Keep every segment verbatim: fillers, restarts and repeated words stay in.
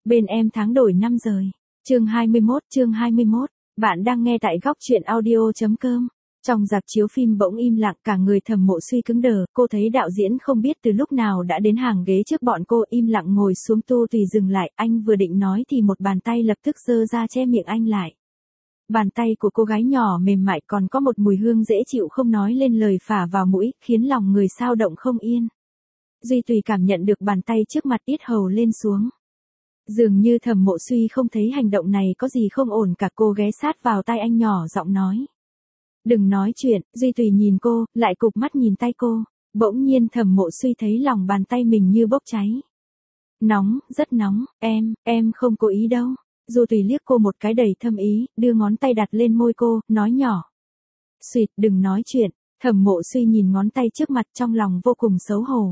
Bên em tháng đổi năm rời. Chương hai mươi mốt, chương hai mươi mốt. Bạn đang nghe tại góc truyện audio chấm com. Trong rạp chiếu phim bỗng im lặng, cả người Thẩm Mộ Suy cứng đờ, cô thấy đạo diễn không biết từ lúc nào đã đến hàng ghế trước bọn cô, im lặng ngồi xuống. Tu Tùy dừng lại, anh vừa định nói thì một bàn tay lập tức giơ ra che miệng anh lại. Bàn tay của cô gái nhỏ mềm mại còn có một mùi hương dễ chịu không nói lên lời phả vào mũi, khiến lòng người sao động không yên. Duy Tùy cảm nhận được bàn tay trước mặt, yết hầu lên xuống. Dường như Thẩm Mộ Suy không thấy hành động này có gì không ổn cả, cô ghé sát vào tai anh nhỏ giọng nói. Đừng nói chuyện. Duy Tùy nhìn cô, lại cụp mắt nhìn tay cô. Bỗng nhiên Thẩm Mộ Suy thấy lòng bàn tay mình như bốc cháy. Nóng, rất nóng, em, em không cố ý đâu. Duy Tùy liếc cô một cái đầy thâm ý, đưa ngón tay đặt lên môi cô, nói nhỏ. Xuyệt, đừng nói chuyện. Thẩm Mộ Suy nhìn ngón tay trước mặt trong lòng vô cùng xấu hổ.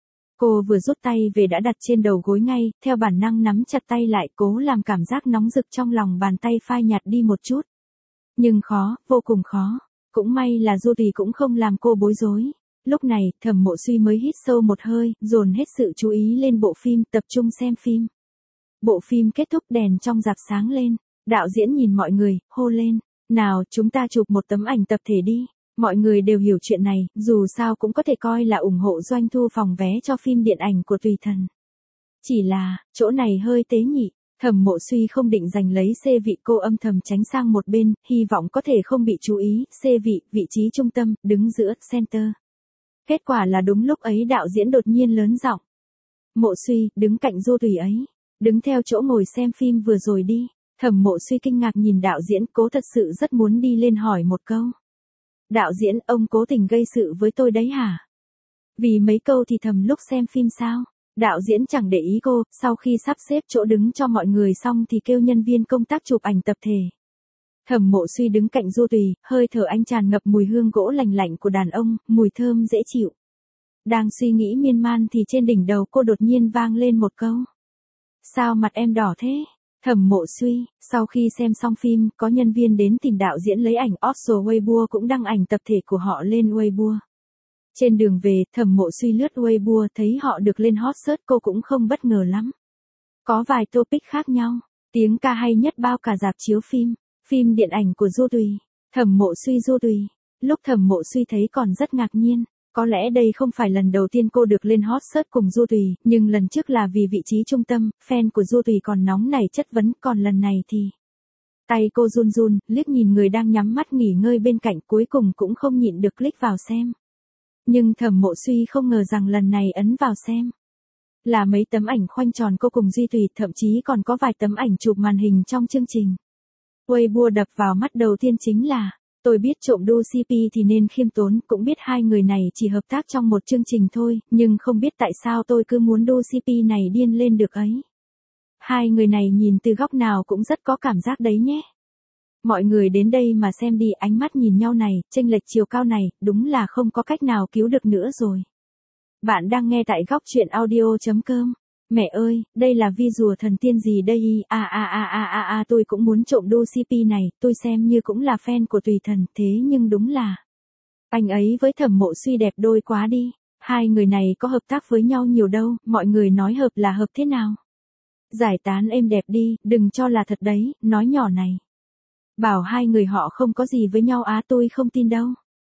Cô vừa rút tay về đã đặt trên đầu gối ngay, theo bản năng nắm chặt tay lại, cố làm cảm giác nóng rực trong lòng bàn tay phai nhạt đi một chút. Nhưng khó, vô cùng khó. Cũng may là Duy Tùy cũng không làm cô bối rối. Lúc này, Thẩm Mộ Suy mới hít sâu một hơi, dồn hết sự chú ý lên bộ phim, tập trung xem phim. Bộ phim kết thúc, đèn trong rạp sáng lên. Đạo diễn nhìn mọi người, hô lên. Nào, chúng ta chụp một tấm ảnh tập thể đi. Mọi người đều hiểu chuyện này, dù sao cũng có thể coi là ủng hộ doanh thu phòng vé cho phim điện ảnh của Tùy Thần. Chỉ là, chỗ này hơi tế nhị. Thẩm Mộ Suy không định giành lấy xê vị, cô âm thầm tránh sang một bên, hy vọng có thể không bị chú ý. Xê vị, vị trí trung tâm, đứng giữa, center. Kết quả là đúng lúc ấy đạo diễn đột nhiên lớn giọng. Mộ Suy, đứng cạnh Duy Tùy ấy. Đứng theo chỗ ngồi xem phim vừa rồi đi. Thẩm Mộ Suy kinh ngạc nhìn đạo diễn, cố thật sự rất muốn đi lên hỏi một câu. Đạo diễn, ông cố tình gây sự với tôi đấy hả? Vì mấy câu thì thầm lúc xem phim sao? Đạo diễn chẳng để ý cô, sau khi sắp xếp chỗ đứng cho mọi người xong thì kêu nhân viên công tác chụp ảnh tập thể. Thẩm Mộ Suy đứng cạnh Duy Tùy, hơi thở anh tràn ngập mùi hương gỗ lành lạnh của đàn ông, mùi thơm dễ chịu. Đang suy nghĩ miên man thì trên đỉnh đầu cô đột nhiên vang lên một câu. Sao mặt em đỏ thế? Thẩm Mộ Suy, sau khi xem xong phim, có nhân viên đến tìm đạo diễn lấy ảnh, official Weibo cũng đăng ảnh tập thể của họ lên Weibo. Trên đường về, Thẩm Mộ Suy lướt Weibo thấy họ được lên hot search, cô cũng không bất ngờ lắm. Có vài topic khác nhau, tiếng ca hay nhất bao cả rạp chiếu phim, phim điện ảnh của Duy Tùy, Thẩm Mộ Suy Duy Tùy. Lúc Thẩm Mộ Suy thấy còn rất ngạc nhiên. Có lẽ đây không phải lần đầu tiên cô được lên hot search cùng Duy Tùy, nhưng lần trước là vì vị trí trung tâm, fan của Duy Tùy còn nóng nảy chất vấn, còn lần này thì... Tay cô run run, liếc nhìn người đang nhắm mắt nghỉ ngơi bên cạnh, cuối cùng cũng không nhịn được click vào xem. Nhưng Thẩm Mộ Suy không ngờ rằng lần này ấn vào xem là mấy tấm ảnh khoanh tròn cô cùng Duy Tùy, thậm chí còn có vài tấm ảnh chụp màn hình trong chương trình. Weibo đập vào mắt đầu tiên chính là... Tôi biết trộm đu xê pê thì nên khiêm tốn, cũng biết hai người này chỉ hợp tác trong một chương trình thôi, nhưng không biết tại sao tôi cứ muốn đu xê pê này điên lên được ấy. Hai người này nhìn từ góc nào cũng rất có cảm giác đấy nhé. Mọi người đến đây mà xem đi, ánh mắt nhìn nhau này, chênh lệch chiều cao này, đúng là không có cách nào cứu được nữa rồi. Bạn đang nghe tại góc truyện audio chấm com. Mẹ ơi, đây là vi rùa thần tiên gì đây? À à à à à à tôi cũng muốn trộm đu xê pê này, tôi xem như cũng là fan của Tùy Thần, thế nhưng đúng là anh ấy với Thẩm Mộ Suy đẹp đôi quá đi. Hai người này có hợp tác với nhau nhiều đâu, mọi người nói hợp là hợp thế nào? Giải tán êm đẹp đi, đừng cho là thật đấy, nói nhỏ này. Bảo hai người họ không có gì với nhau á, tôi không tin đâu.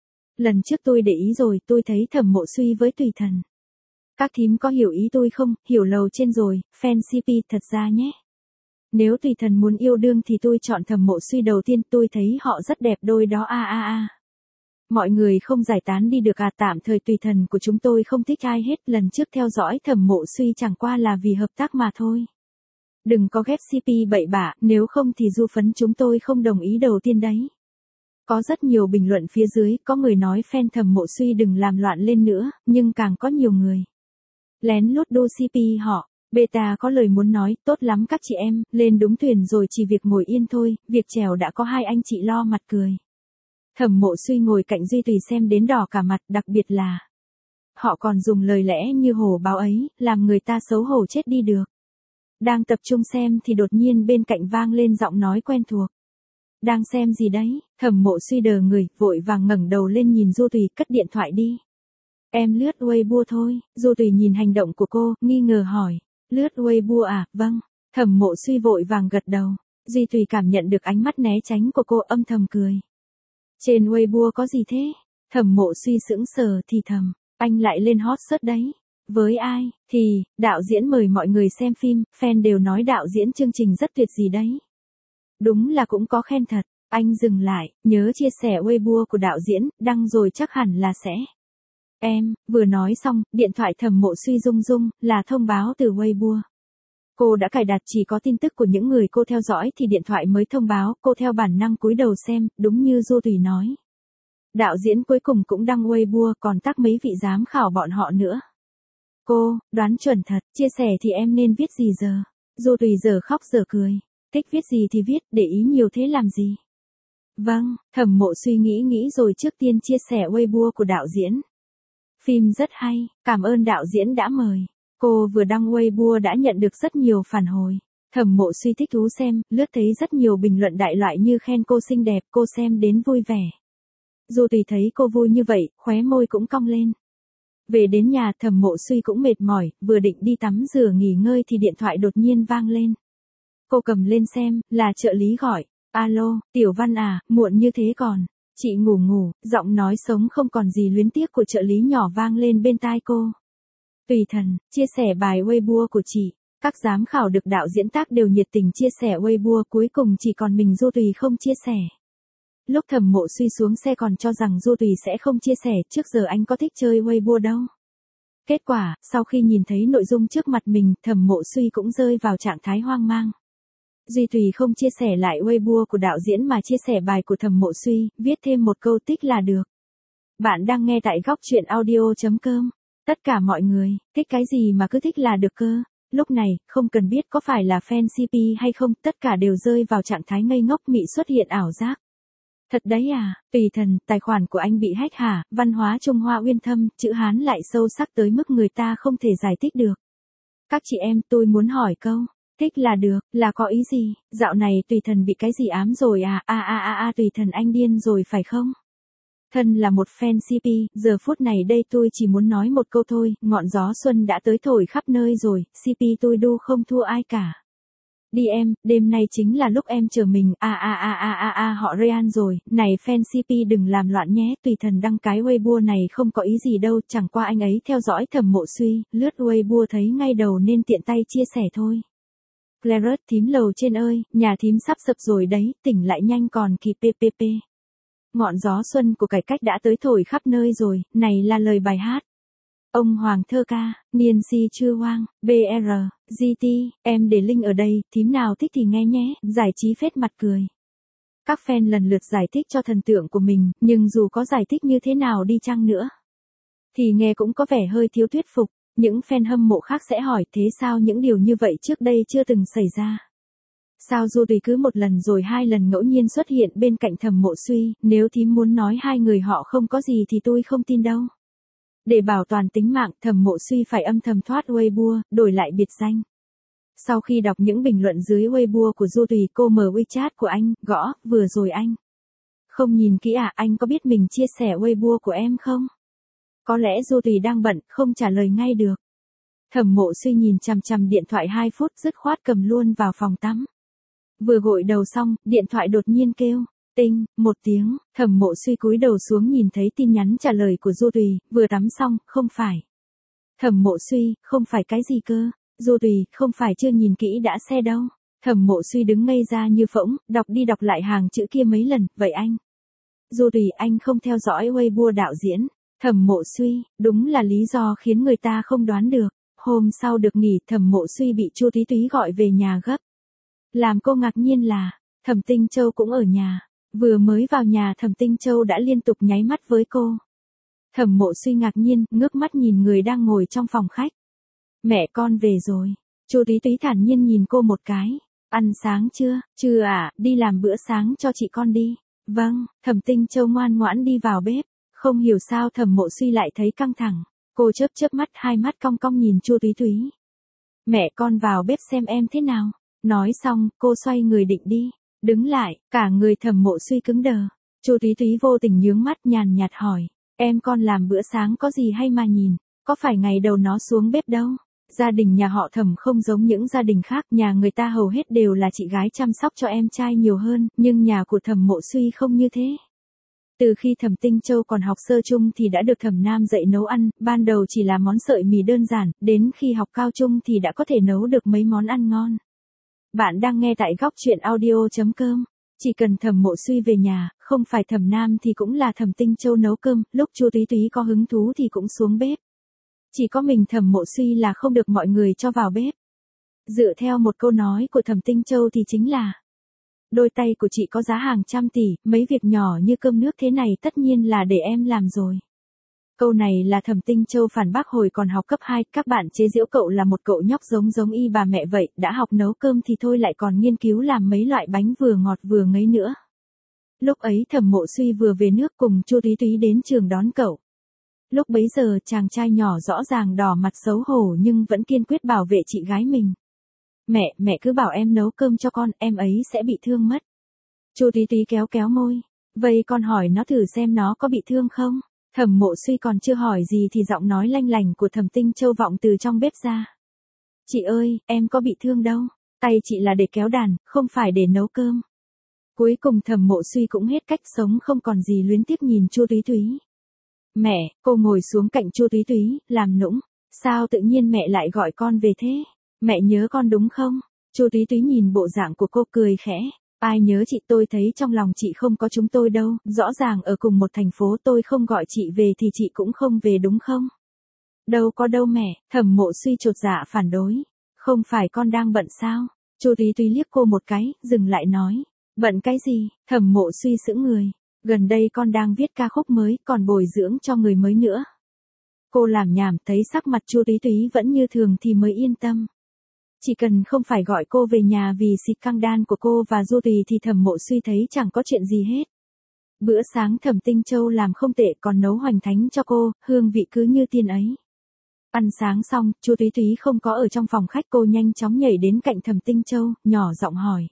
Lần trước tôi để ý rồi, tôi thấy Thẩm Mộ Suy với Tùy Thần. Các thím có hiểu ý tôi không? Hiểu lầu trên rồi, fan xê pê thật ra nhé. Nếu Tùy Thần muốn yêu đương thì tôi chọn Thẩm Mộ Suy đầu tiên, tôi thấy họ rất đẹp đôi đó a a a. Mọi người không giải tán đi được à? Tạm thời Tùy Thần của chúng tôi không thích ai hết, lần trước theo dõi Thẩm Mộ Suy chẳng qua là vì hợp tác mà thôi. Đừng có ghép xê pê bậy bạ, nếu không thì du phấn chúng tôi không đồng ý đầu tiên đấy. Có rất nhiều bình luận phía dưới, có người nói fan Thẩm Mộ Suy đừng làm loạn lên nữa, nhưng càng có nhiều người lén lút đu xê pê họ. Beta có lời muốn nói, tốt lắm các chị em, lên đúng thuyền rồi, chỉ việc ngồi yên thôi, việc chèo đã có hai anh chị lo mặt cười. Thẩm Mộ Suy ngồi cạnh Duy Tùy xem đến đỏ cả mặt, đặc biệt là họ còn dùng lời lẽ như hổ báo ấy, làm người ta xấu hổ chết đi được. Đang tập trung xem thì đột nhiên bên cạnh vang lên giọng nói quen thuộc. Đang xem gì đấy? Thẩm Mộ Suy đờ người, vội vàng ngẩng đầu lên nhìn Duy Tùy, cất điện thoại đi. Em lướt Weibo thôi. Duy Tùy nhìn hành động của cô, nghi ngờ hỏi. Lướt Weibo à? Vâng. Thẩm Mộ Suy vội vàng gật đầu. Duy Tùy cảm nhận được ánh mắt né tránh của cô, âm thầm cười. Trên Weibo có gì thế? Thẩm Mộ Suy sững sờ thì thầm, anh lại lên hot search đấy. Với ai? Thì, đạo diễn mời mọi người xem phim, fan đều nói đạo diễn chương trình rất tuyệt gì đấy. Đúng là cũng có khen thật. Anh dừng lại, nhớ chia sẻ Weibo của đạo diễn, đăng rồi chắc hẳn là sẽ. Em, vừa nói xong, điện thoại Thẩm Mộ Suy rung rung, là thông báo từ Weibo. Cô đã cài đặt chỉ có tin tức của những người cô theo dõi thì điện thoại mới thông báo, cô theo bản năng cúi đầu xem, đúng như Du Tùy nói. Đạo diễn cuối cùng cũng đăng Weibo, còn tag mấy vị giám khảo bọn họ nữa. Cô, đoán chuẩn thật, chia sẻ thì em nên viết gì giờ? Du Tùy giờ khóc giờ cười. Thích viết gì thì viết, để ý nhiều thế làm gì? Vâng, Thẩm Mộ Suy nghĩ nghĩ rồi trước tiên chia sẻ Weibo của đạo diễn. Phim rất hay, cảm ơn đạo diễn đã mời. Cô vừa đăng Weibo đã nhận được rất nhiều phản hồi. Thẩm Mộ Suy thích thú xem, lướt thấy rất nhiều bình luận đại loại như khen cô xinh đẹp, cô xem đến vui vẻ. Du Tùy thấy cô vui như vậy, khóe môi cũng cong lên. Về đến nhà Thẩm Mộ Suy cũng mệt mỏi, vừa định đi tắm rửa nghỉ ngơi thì điện thoại đột nhiên vang lên. Cô cầm lên xem, là trợ lý gọi. Alo, Tiểu Văn à, muộn như thế còn. Chị ngủ ngủ, giọng nói sống không còn gì luyến tiếc của trợ lý nhỏ vang lên bên tai cô. Tùy Thần, chia sẻ bài Weibo của chị. Các giám khảo được đạo diễn tác đều nhiệt tình chia sẻ Weibo, cuối cùng chỉ còn mình Du Tùy không chia sẻ. Lúc Thẩm Mộ Suy xuống xe còn cho rằng Du Tùy sẽ không chia sẻ, trước giờ anh có thích chơi Weibo đâu. Kết quả, sau khi nhìn thấy nội dung trước mặt mình, Thẩm Mộ Suy cũng rơi vào trạng thái hoang mang. Duy Tùy không chia sẻ lại Weibo của đạo diễn mà chia sẻ bài của Thẩm Mộ Suy, viết thêm một câu tích là được. Bạn đang nghe tại góc truyện audio chấm com. Tất cả mọi người, thích cái gì mà cứ thích là được cơ. Lúc này, không cần biết có phải là fan xê pê hay không, tất cả đều rơi vào trạng thái ngây ngốc mị xuất hiện ảo giác. Thật đấy à, Tùy Thần, tài khoản của anh bị hack hả? Văn hóa Trung Hoa uyên thâm, chữ Hán lại sâu sắc tới mức người ta không thể giải thích được. Các chị em, tôi muốn hỏi câu. Thích là được, là có ý gì? Dạo này Tùy Thần bị cái gì ám rồi à? A a a a Tùy Thần anh điên rồi phải không? Thân là một fan xê pê, giờ phút này đây tôi chỉ muốn nói một câu thôi, ngọn gió xuân đã tới thổi khắp nơi rồi, xê pê tôi đu không thua ai cả. Đi em, đêm nay chính là lúc em chờ mình, a a a a a a họ Ryan rồi, này fan xê pê đừng làm loạn nhé, Tùy Thần đăng cái Weibo này không có ý gì đâu, chẳng qua anh ấy theo dõi Thẩm Mộ Suy, lướt Weibo thấy ngay đầu nên tiện tay chia sẻ thôi. Claret thím lầu trên ơi, nhà thím sắp sập rồi đấy, tỉnh lại nhanh còn kịp ppp. Ngọn gió xuân của cải cách đã tới thổi khắp nơi rồi, này là lời bài hát. Ông Hoàng thơ ca, Niên si chưa hoang, bê rờ, giê tê, em để link ở đây, thím nào thích thì nghe nhé, giải trí phết mặt cười. Các fan lần lượt giải thích cho thần tượng của mình, nhưng dù có giải thích như thế nào đi chăng nữa, thì nghe cũng có vẻ hơi thiếu thuyết phục. Những fan hâm mộ khác sẽ hỏi thế sao những điều như vậy trước đây chưa từng xảy ra. Sao Du Tùy cứ một lần rồi hai lần ngẫu nhiên xuất hiện bên cạnh Thẩm Mộ Suy, nếu thím muốn nói hai người họ không có gì thì tôi không tin đâu. Để bảo toàn tính mạng, Thẩm Mộ Suy phải âm thầm thoát Weibo, đổi lại biệt danh. Sau khi đọc những bình luận dưới Weibo của Du Tùy, cô mở WeChat của anh, gõ, vừa rồi anh. Không nhìn kỹ à, anh có biết mình chia sẻ Weibo của em không? Có lẽ Du Tùy đang bận, không trả lời ngay được. Thẩm Mộ Suy nhìn chằm chằm điện thoại hai phút, dứt khoát cầm luôn vào phòng tắm. Vừa gội đầu xong, điện thoại đột nhiên kêu. Tinh, một tiếng, Thẩm Mộ Suy cúi đầu xuống nhìn thấy tin nhắn trả lời của Du Tùy, vừa tắm xong, không phải. Thẩm Mộ Suy, không phải cái gì cơ? Du Tùy, không phải chưa nhìn kỹ đã xe đâu. Thẩm Mộ Suy đứng ngây ra như phỗng, đọc đi đọc lại hàng chữ kia mấy lần, vậy anh. Du Tùy, anh không theo dõi Weibo đạo diễn. Thẩm Mộ Suy, đúng là lý do khiến người ta không đoán được. Hôm sau được nghỉ, Thẩm Mộ Suy bị Chu Túy Túy gọi về nhà gấp. Làm cô ngạc nhiên là, Thẩm Tinh Châu cũng ở nhà. Vừa mới vào nhà Thẩm Tinh Châu đã liên tục nháy mắt với cô. Thẩm Mộ Suy ngạc nhiên, ngước mắt nhìn người đang ngồi trong phòng khách. Mẹ con về rồi. Chu Túy Túy thản nhiên nhìn cô một cái. Ăn sáng chưa? Chưa ạ, à, đi làm bữa sáng cho chị con đi. Vâng, Thẩm Tinh Châu ngoan ngoãn đi vào bếp. Không hiểu sao Thẩm Mộ Suy lại thấy căng thẳng. Cô chớp chớp mắt, hai mắt cong cong nhìn Chu Túy Túy. Mẹ con vào bếp xem em thế nào. Nói xong, cô xoay người định đi. Đứng lại, cả người Thẩm Mộ Suy cứng đờ. Chu Túy Túy vô tình nhướng mắt nhàn nhạt hỏi. Em con làm bữa sáng có gì hay mà nhìn. Có phải ngày đầu nó xuống bếp đâu. Gia đình nhà họ Thẩm không giống những gia đình khác, nhà người ta hầu hết đều là chị gái chăm sóc cho em trai nhiều hơn, nhưng nhà của Thẩm Mộ Suy không như thế. Từ khi Thẩm Tinh Châu còn học sơ chung thì đã được Thẩm Nam dạy nấu ăn, ban đầu chỉ là món sợi mì đơn giản, đến khi học cao trung thì đã có thể nấu được mấy món ăn ngon. Bạn đang nghe tại góc truyện audio chấm com. Chỉ cần Thẩm Mộ Suy về nhà, không phải Thẩm Nam thì cũng là Thẩm Tinh Châu nấu cơm, lúc Chu Túy Túy có hứng thú thì cũng xuống bếp. Chỉ có mình Thẩm Mộ Suy là không được mọi người cho vào bếp. Dựa theo một câu nói của Thẩm Tinh Châu thì chính là: đôi tay của chị có giá hàng trăm tỷ, mấy việc nhỏ như cơm nước thế này tất nhiên là để em làm rồi. Câu này là Thẩm Tinh Châu phản bác hồi còn học cấp hai, các bạn chế giễu cậu là một cậu nhóc giống giống y bà mẹ vậy, đã học nấu cơm thì thôi lại còn nghiên cứu làm mấy loại bánh vừa ngọt vừa ngấy nữa. Lúc ấy Thẩm Mộ Suy vừa về nước cùng Chu Túy Túy đến trường đón cậu. Lúc bấy giờ chàng trai nhỏ rõ ràng đỏ mặt xấu hổ nhưng vẫn kiên quyết bảo vệ chị gái mình. Mẹ, mẹ cứ bảo em nấu cơm cho con, em ấy sẽ bị thương mất. Chu Túy Túy kéo kéo môi. Vậy con hỏi nó thử xem nó có bị thương không? Thẩm Mộ Suy còn chưa hỏi gì thì giọng nói lanh lành của Thẩm Tinh Châu vọng từ trong bếp ra. Chị ơi, em có bị thương đâu. Tay chị là để kéo đàn, không phải để nấu cơm. Cuối cùng Thẩm Mộ Suy cũng hết cách sống không còn gì luyến tiếc nhìn Chu Túy Túy. Mẹ, cô ngồi xuống cạnh Chu Túy Túy, làm nũng. Sao tự nhiên mẹ lại gọi con về thế? Mẹ nhớ con đúng không? Chu Túy Túy nhìn bộ dạng của cô cười khẽ. Ai nhớ chị, tôi thấy trong lòng chị không có chúng tôi đâu, rõ ràng ở cùng một thành phố tôi không gọi chị về thì chị cũng không về đúng không? Đâu có đâu mẹ, Thẩm Mộ Suy chột dạ phản đối. Không phải con đang bận sao? Chu Túy Túy liếc cô một cái, dừng lại nói. Bận cái gì? Thẩm Mộ Suy sững người. Gần đây con đang viết ca khúc mới, còn bồi dưỡng cho người mới nữa. Cô làm nhảm, thấy sắc mặt Chu Túy Túy vẫn như thường thì mới yên tâm. Chỉ cần không phải gọi cô về nhà vì xịt căng đan của cô và Du Tùy thì Thẩm Mộ Suy thấy chẳng có chuyện gì hết. Bữa sáng Thẩm Tinh Châu làm không tệ, còn nấu hoành thánh cho cô, hương vị cứ như tiên ấy. Ăn sáng xong, Chu Túy Túy không có ở trong phòng khách, cô nhanh chóng nhảy đến cạnh Thẩm Tinh Châu, nhỏ giọng hỏi.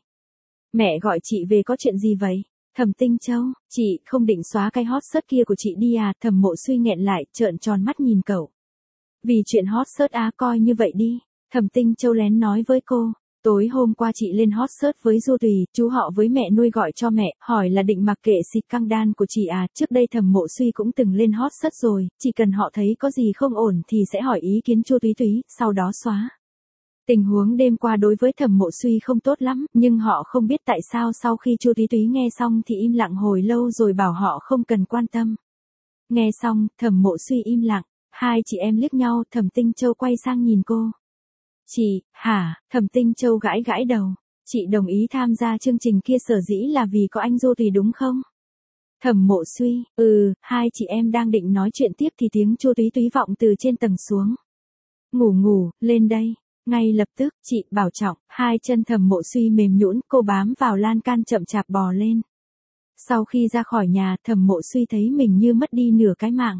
Mẹ gọi chị về có chuyện gì vậy? Thẩm Tinh Châu, chị không định xóa cái hot search kia của chị đi à? Thẩm Mộ Suy nghẹn lại, trợn tròn mắt nhìn cậu. Vì chuyện hot search á, coi như vậy đi. Thẩm Tinh Châu lén nói với cô. Tối hôm qua chị lên hot search với Du Tùy, chú họ với mẹ nuôi gọi cho mẹ, hỏi là định mặc kệ xịt căng đan của chị à? Trước đây Thẩm Mộ Suy cũng từng lên hot search rồi, chỉ cần họ thấy có gì không ổn thì sẽ hỏi ý kiến Chu Túy Túy, sau đó xóa. Tình huống đêm qua đối với Thẩm Mộ Suy không tốt lắm, nhưng họ không biết tại sao sau khi Chu Túy Túy nghe xong thì im lặng hồi lâu rồi bảo họ không cần quan tâm. Nghe xong, Thẩm Mộ Suy im lặng, hai chị em liếc nhau, Thẩm Tinh Châu quay sang nhìn cô. Chị, hả? Thẩm Tinh Châu gãi gãi đầu. Chị đồng ý tham gia chương trình kia sở dĩ là vì có anh Du Tùy đúng không? Thẩm Mộ Suy, ừ, hai chị em đang định nói chuyện tiếp thì tiếng Chu Túy Túy vọng từ trên tầng xuống. Ngủ ngủ, lên đây. Ngay lập tức, chị, bảo trọng, hai chân Thẩm Mộ Suy mềm nhũn, cô bám vào lan can chậm chạp bò lên. Sau khi ra khỏi nhà, Thẩm Mộ Suy thấy mình như mất đi nửa cái mạng.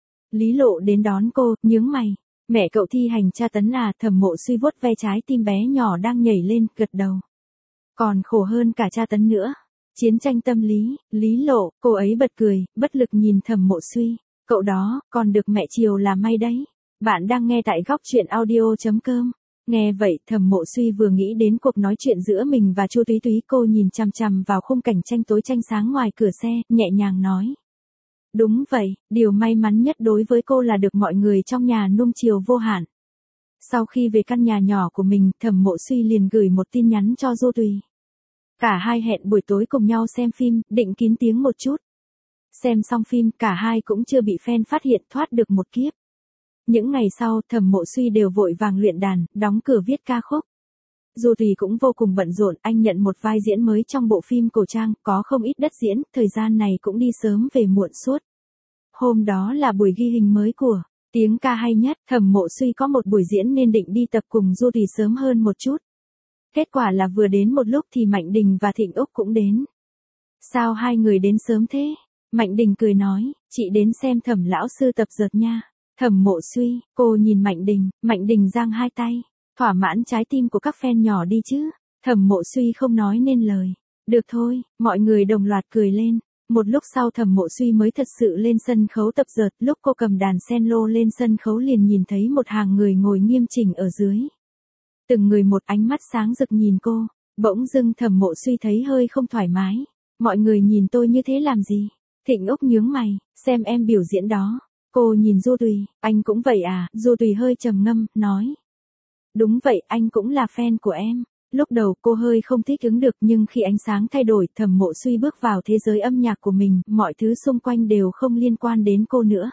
Lý Lộ đến đón cô, nhướng mày. Mẹ cậu thi hành tra tấn à? Thẩm Mộ Suy vuốt ve trái tim bé nhỏ đang nhảy lên, gật đầu. Còn khổ hơn cả tra tấn nữa. Chiến tranh tâm lý, Lý Lộ, cô ấy bật cười, bất lực nhìn Thẩm Mộ Suy. Cậu đó, còn được mẹ chiều là may đấy. Bạn đang nghe tại góc truyện audio chấm com. Nghe vậy, Thẩm Mộ Suy vừa nghĩ đến cuộc nói chuyện giữa mình và Chu Túy Túy, cô nhìn chằm chằm vào khung cảnh tranh tối tranh sáng ngoài cửa xe, nhẹ nhàng nói. Đúng vậy, điều may mắn nhất đối với cô là được mọi người trong nhà nuông chiều vô hạn. Sau khi về căn nhà nhỏ của mình, Thẩm Mộ Suy liền gửi một tin nhắn cho Du Tùy. Cả hai hẹn buổi tối cùng nhau xem phim, định kín tiếng một chút. Xem xong phim, cả hai cũng chưa bị fan phát hiện, thoát được một kiếp. Những ngày sau, Thẩm Mộ Suy đều vội vàng luyện đàn, đóng cửa viết ca khúc. Du Tùy cũng vô cùng bận rộn, anh nhận một vai diễn mới trong bộ phim cổ trang, có không ít đất diễn, thời gian này cũng đi sớm về muộn suốt. Hôm đó là buổi ghi hình mới của Tiếng Ca Hay Nhất, Thẩm Mộ Suy có một buổi diễn nên định đi tập cùng Du Tùy sớm hơn một chút. Kết quả là vừa đến một lúc thì Mạnh Đình và Thịnh Úc cũng đến. Sao hai người đến sớm thế? Mạnh Đình cười nói, chị đến xem Thẩm lão sư tập dượt nha. Thẩm Mộ Suy, cô nhìn Mạnh Đình, Mạnh Đình giang hai tay, thỏa mãn trái tim của các fan nhỏ đi chứ. Thẩm Mộ Suy không nói nên lời. Được thôi, mọi người đồng loạt cười lên. Một lúc sau Thẩm Mộ Suy mới thật sự lên sân khấu tập dượt, lúc cô cầm đàn cello lên sân khấu liền nhìn thấy một hàng người ngồi nghiêm chỉnh ở dưới. Từng người một ánh mắt sáng rực nhìn cô, bỗng dưng Thẩm Mộ Suy thấy hơi không thoải mái. Mọi người nhìn tôi như thế làm gì? Thịnh Úc nhướng mày, xem em biểu diễn đó. Cô nhìn Du Tùy, anh cũng vậy à? Du Tùy hơi trầm ngâm, nói. Đúng vậy, anh cũng là fan của em. Lúc đầu cô hơi không thích ứng được nhưng khi ánh sáng thay đổi, Thẩm Mộ Suy bước vào thế giới âm nhạc của mình, mọi thứ xung quanh đều không liên quan đến cô nữa.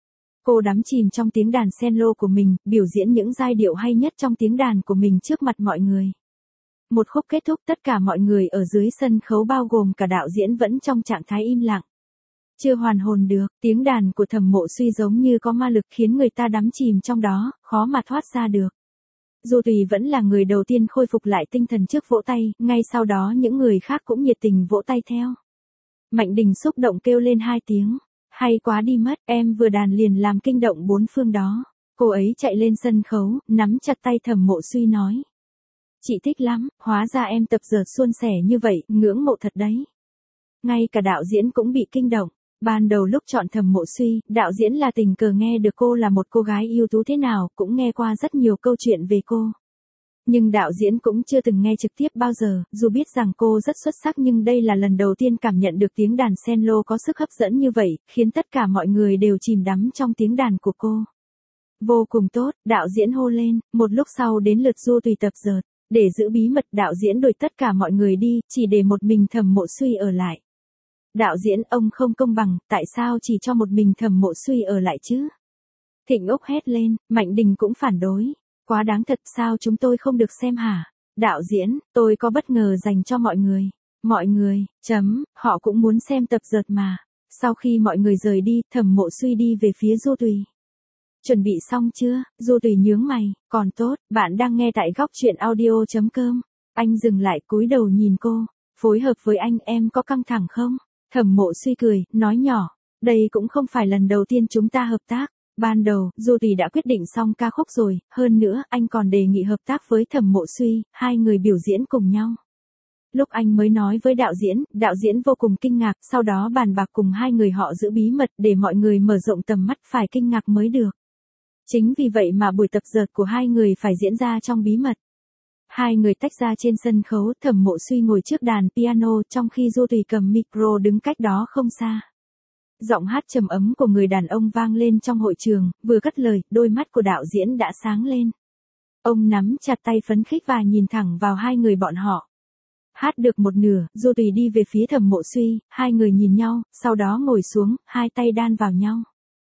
Cô đắm chìm trong tiếng đàn cello của mình, biểu diễn những giai điệu hay nhất trong tiếng đàn của mình trước mặt mọi người. Một khúc kết thúc, tất cả mọi người ở dưới sân khấu bao gồm cả đạo diễn vẫn trong trạng thái im lặng. Chưa hoàn hồn được, tiếng đàn của Thẩm Mộ Suy giống như có ma lực khiến người ta đắm chìm trong đó, khó mà thoát ra được. Du Tùy vẫn là người đầu tiên khôi phục lại tinh thần trước vỗ tay, ngay sau đó những người khác cũng nhiệt tình vỗ tay theo. Mạnh Đình xúc động kêu lên hai tiếng. Hay quá đi mất, em vừa đàn liền làm kinh động bốn phương đó. Cô ấy chạy lên sân khấu, nắm chặt tay Thẩm Mộ Suy nói. Chị thích lắm, hóa ra em tập dượt suôn sẻ như vậy, ngưỡng mộ thật đấy. Ngay cả đạo diễn cũng bị kinh động. Ban đầu lúc chọn Thẩm Mộ Suy, đạo diễn là tình cờ nghe được cô là một cô gái ưu tú thế nào, cũng nghe qua rất nhiều câu chuyện về cô. Nhưng đạo diễn cũng chưa từng nghe trực tiếp bao giờ, dù biết rằng cô rất xuất sắc nhưng đây là lần đầu tiên cảm nhận được tiếng đàn cello có sức hấp dẫn như vậy, khiến tất cả mọi người đều chìm đắm trong tiếng đàn của cô. Vô cùng tốt, đạo diễn hô lên, một lúc sau đến lượt Du Tùy tập dượt. Để giữ bí mật đạo diễn đuổi tất cả mọi người đi, chỉ để một mình Thẩm Mộ Suy ở lại. Đạo diễn, ông không công bằng, tại sao chỉ cho một mình Thẩm Mộ Suy ở lại chứ? Thịnh Úc hét lên, Mạnh Đình cũng phản đối. Quá đáng thật, sao chúng tôi không được xem hả? Đạo diễn, tôi có bất ngờ dành cho mọi người. Mọi người, chấm, họ cũng muốn xem tập dượt mà. Sau khi mọi người rời đi, Thẩm Mộ Suy đi về phía Du Tùy. Chuẩn bị xong chưa? Du Tùy nhướng mày, còn tốt, bạn đang nghe tại góc truyện audio chấm com. Anh dừng lại cúi đầu nhìn cô, phối hợp với anh em có căng thẳng không? Thẩm Mộ Suy cười, nói nhỏ, đây cũng không phải lần đầu tiên chúng ta hợp tác. Ban đầu, Du Tùy đã quyết định xong ca khúc rồi, hơn nữa, anh còn đề nghị hợp tác với Thẩm Mộ Suy, hai người biểu diễn cùng nhau. Lúc anh mới nói với đạo diễn, đạo diễn vô cùng kinh ngạc, sau đó bàn bạc cùng hai người họ giữ bí mật để mọi người mở rộng tầm mắt phải kinh ngạc mới được. Chính vì vậy mà buổi tập dượt của hai người phải diễn ra trong bí mật. Hai người tách ra trên sân khấu, Thẩm Mộ Suy ngồi trước đàn piano trong khi Du Tùy cầm micro đứng cách đó không xa. Giọng hát trầm ấm của người đàn ông vang lên trong hội trường, vừa cất lời, đôi mắt của đạo diễn đã sáng lên. Ông nắm chặt tay phấn khích và nhìn thẳng vào hai người bọn họ. Hát được một nửa, Du Tùy đi về phía Thẩm Mộ Suy, hai người nhìn nhau, sau đó ngồi xuống, hai tay đan vào nhau.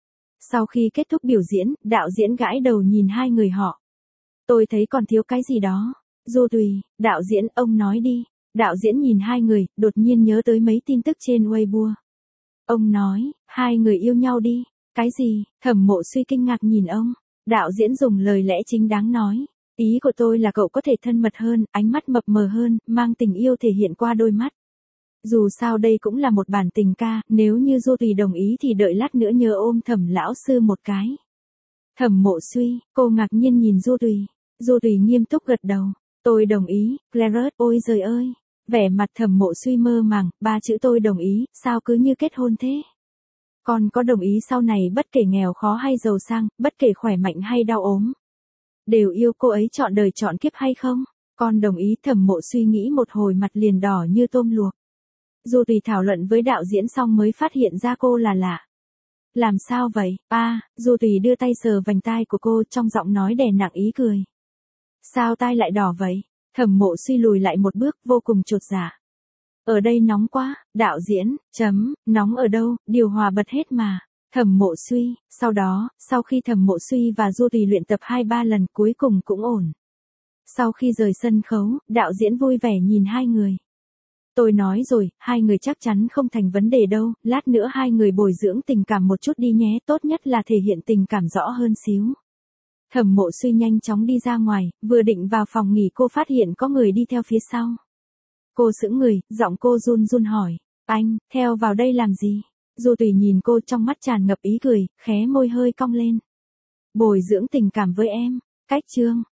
Sau khi kết thúc biểu diễn, đạo diễn gãi đầu nhìn hai người họ. Tôi thấy còn thiếu cái gì đó. Du Tùy, đạo diễn, ông nói đi. Đạo diễn nhìn hai người, đột nhiên nhớ tới mấy tin tức trên Weibo. Ông nói, hai người yêu nhau đi. Cái gì? Thẩm Mộ Suy kinh ngạc nhìn ông. Đạo diễn dùng lời lẽ chính đáng nói. Ý của tôi là cậu có thể thân mật hơn, ánh mắt mập mờ hơn, mang tình yêu thể hiện qua đôi mắt. Dù sao đây cũng là một bản tình ca, nếu như Du Tùy đồng ý thì đợi lát nữa nhớ ôm Thẩm lão sư một cái. Thẩm Mộ Suy, cô ngạc nhiên nhìn Du Tùy. Du Tùy nghiêm túc gật đầu. Tôi đồng ý, Claret, ôi giời ơi. Vẻ mặt Thẩm Mộ Suy mơ màng, ba chữ tôi đồng ý, sao cứ như kết hôn thế? Con có đồng ý sau này bất kể nghèo khó hay giàu sang, bất kể khỏe mạnh hay đau ốm, đều yêu cô ấy trọn đời trọn kiếp hay không? Con đồng ý. Thẩm Mộ Suy nghĩ một hồi mặt liền đỏ như tôm luộc. Du Tùy thảo luận với đạo diễn xong mới phát hiện ra cô là lạ. Làm sao vậy? A, à, Du Tùy đưa tay sờ vành tai của cô trong giọng nói đè nặng ý cười. Sao tai lại đỏ vậy? Thẩm Mộ Suy lùi lại một bước, vô cùng chột dạ. Ở đây nóng quá, đạo diễn, chấm, nóng ở đâu, điều hòa bật hết mà. Thẩm Mộ Suy, sau đó, sau khi Thẩm Mộ Suy và Du Tùy luyện tập hai ba lần cuối cùng cũng ổn. Sau khi rời sân khấu, đạo diễn vui vẻ nhìn hai người. Tôi nói rồi, hai người chắc chắn không thành vấn đề đâu, lát nữa hai người bồi dưỡng tình cảm một chút đi nhé, tốt nhất là thể hiện tình cảm rõ hơn xíu. Thẩm Mộ Suy nhanh chóng đi ra ngoài, vừa định vào phòng nghỉ cô phát hiện có người đi theo phía sau. Cô sững người, giọng cô run run hỏi, anh, theo vào đây làm gì? Du Tùy nhìn cô trong mắt tràn ngập ý cười, khé môi hơi cong lên. Bồi dưỡng tình cảm với em, cách chương.